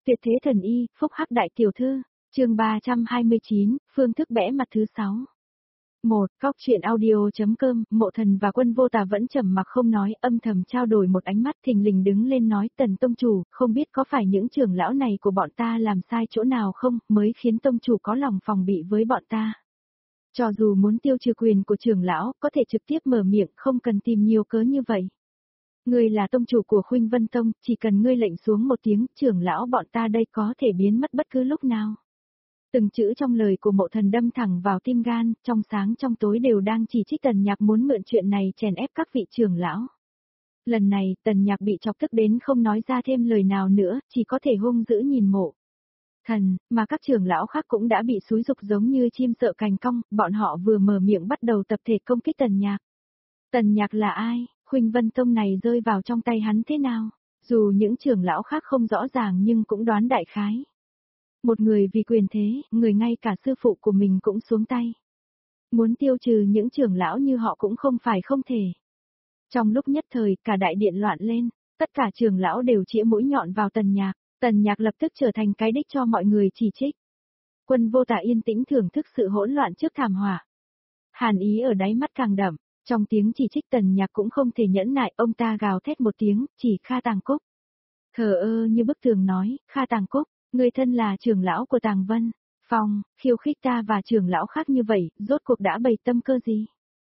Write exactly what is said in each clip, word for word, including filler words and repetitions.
Tuyệt thế thần y, phúc hắc đại tiểu thư, chương ba trăm hai mươi chín, phương thức bẽ mặt thứ sáu. một. Góc truyện audio.com, Mộ Thần và Quân Vô Tà vẫn trầm mặc không nói, âm thầm trao đổi một ánh mắt, thình lình đứng lên nói: Tần tông chủ, không biết có phải những trưởng lão này của bọn ta làm sai chỗ nào không, mới khiến tông chủ có lòng phòng bị với bọn ta. Cho dù muốn tiêu trừ quyền của trưởng lão, có thể trực tiếp mở miệng, không cần tìm nhiều cớ như vậy. Ngươi là tông chủ của Khuynh Vân Tông, chỉ cần ngươi lệnh xuống một tiếng, trưởng lão bọn ta đây có thể biến mất bất cứ lúc nào. Từng chữ trong lời của Mộ Thần đâm thẳng vào tim gan, trong sáng trong tối đều đang chỉ trích Tần Nhạc muốn mượn chuyện này chèn ép các vị trưởng lão. Lần này, Tần Nhạc bị chọc tức đến không nói ra thêm lời nào nữa, chỉ có thể hung dữ nhìn Mộ Thần, mà các trưởng lão khác cũng đã bị xúi dục giống như chim sợ cành cong, bọn họ vừa mở miệng bắt đầu tập thể công kích Tần Nhạc. Tần Nhạc là ai? Khuynh Vân Tông này rơi vào trong tay hắn thế nào? Dù những trưởng lão khác không rõ ràng nhưng cũng đoán đại khái. Một người vì quyền thế, người ngay cả sư phụ của mình cũng xuống tay. Muốn tiêu trừ những trưởng lão như họ cũng không phải không thể. Trong lúc nhất thời, cả đại điện loạn lên, tất cả trưởng lão đều chĩa mũi nhọn vào Tần Nhạc, Tần Nhạc lập tức trở thành cái đích cho mọi người chỉ trích. Quân Vô Tà yên tĩnh thưởng thức sự hỗn loạn trước thảm họa. Hàn ý ở đáy mắt càng đậm. Trong tiếng chỉ trích Tần Nhạc cũng không thể nhẫn nại, ông ta gào thét một tiếng, chỉ Kha Tàng Cúc. Thờ ơ như bức tường nói: Kha Tàng Cúc, người thân là trưởng lão của Tàng Vân Phong, khiêu khích ta và trưởng lão khác như vậy, rốt cuộc đã bày tâm cơ gì?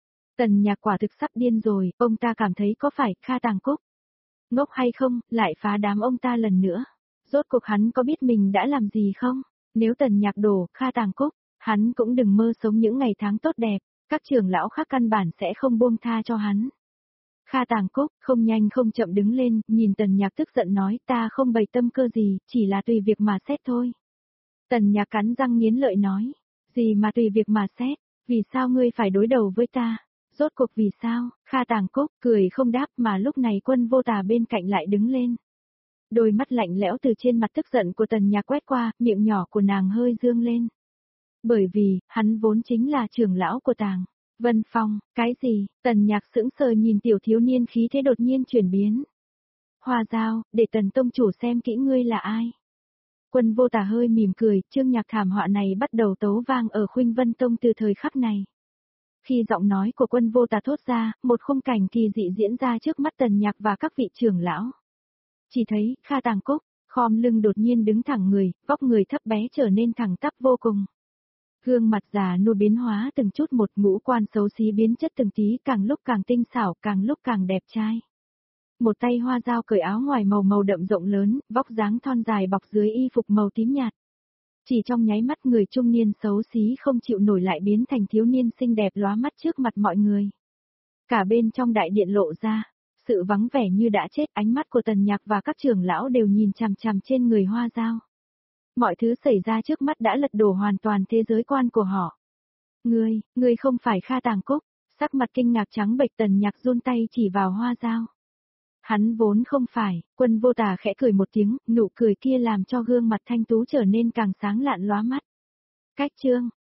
Tần Nhạc quả thực sắp điên rồi, ông ta cảm thấy có phải Kha Tàng Cúc ngốc hay không, lại phá đám ông ta lần nữa. Rốt cuộc hắn có biết mình đã làm gì không? Nếu Tần Nhạc đổ Kha Tàng Cúc, hắn cũng đừng mơ sống những ngày tháng tốt đẹp. Các trưởng lão khác căn bản sẽ không buông tha cho hắn. Kha Tàng Cúc không nhanh không chậm đứng lên, nhìn Tần Nhạc tức giận nói: ta không bày tâm cơ gì, chỉ là tùy việc mà xét thôi. Tần Nhạc cắn răng nghiến lợi nói: gì mà tùy việc mà xét, vì sao ngươi phải đối đầu với ta? Rốt cuộc vì sao? Kha Tàng Cúc cười không đáp, mà lúc này Quân Vô Tà bên cạnh lại đứng lên. Đôi mắt lạnh lẽo từ trên mặt tức giận của Tần Nhạc quét qua, miệng nhỏ của nàng hơi dương lên. Bởi vì, hắn vốn chính là trưởng lão của Tàng Vân Phong. Cái gì? Tần Nhạc sững sờ nhìn tiểu thiếu niên khí thế đột nhiên chuyển biến. Hoa Dao, để Tần tông chủ xem kỹ ngươi là ai. Quân Vô Tà hơi mỉm cười, chương nhạc thảm họa này bắt đầu tấu vang ở Khuynh Vân Tông từ thời khắc này. Khi giọng nói của Quân Vô Tà thốt ra, một khung cảnh kỳ dị diễn ra trước mắt Tần Nhạc và các vị trưởng lão. Chỉ thấy, Kha Tàng Cúc, khom lưng đột nhiên đứng thẳng người, vóc người thấp bé trở nên thẳng tắp vô cùng. Gương mặt già nua biến hóa từng chút một, ngũ quan xấu xí biến chất từng tí, càng lúc càng tinh xảo, càng lúc càng đẹp trai. Một tay Hoa Dao cởi áo ngoài màu màu đậm rộng lớn, vóc dáng thon dài bọc dưới y phục màu tím nhạt. Chỉ trong nháy mắt, người trung niên xấu xí không chịu nổi lại biến thành thiếu niên xinh đẹp lóa mắt trước mặt mọi người. Cả bên trong đại điện lộ ra sự vắng vẻ như đã chết, ánh mắt của Tần Nhạc và các trưởng lão đều nhìn chằm chằm trên người Hoa Dao. Mọi thứ xảy ra trước mắt đã lật đổ hoàn toàn thế giới quan của họ. Ngươi, ngươi không phải Kha Tàng Cúc? Sắc mặt kinh ngạc trắng bệch, Tần Nhạc run tay chỉ vào Hoa Dao. Hắn vốn không phải. Quân Vô Tà khẽ cười một tiếng, nụ cười kia làm cho gương mặt thanh tú trở nên càng sáng lạn lóa mắt. Cách chương,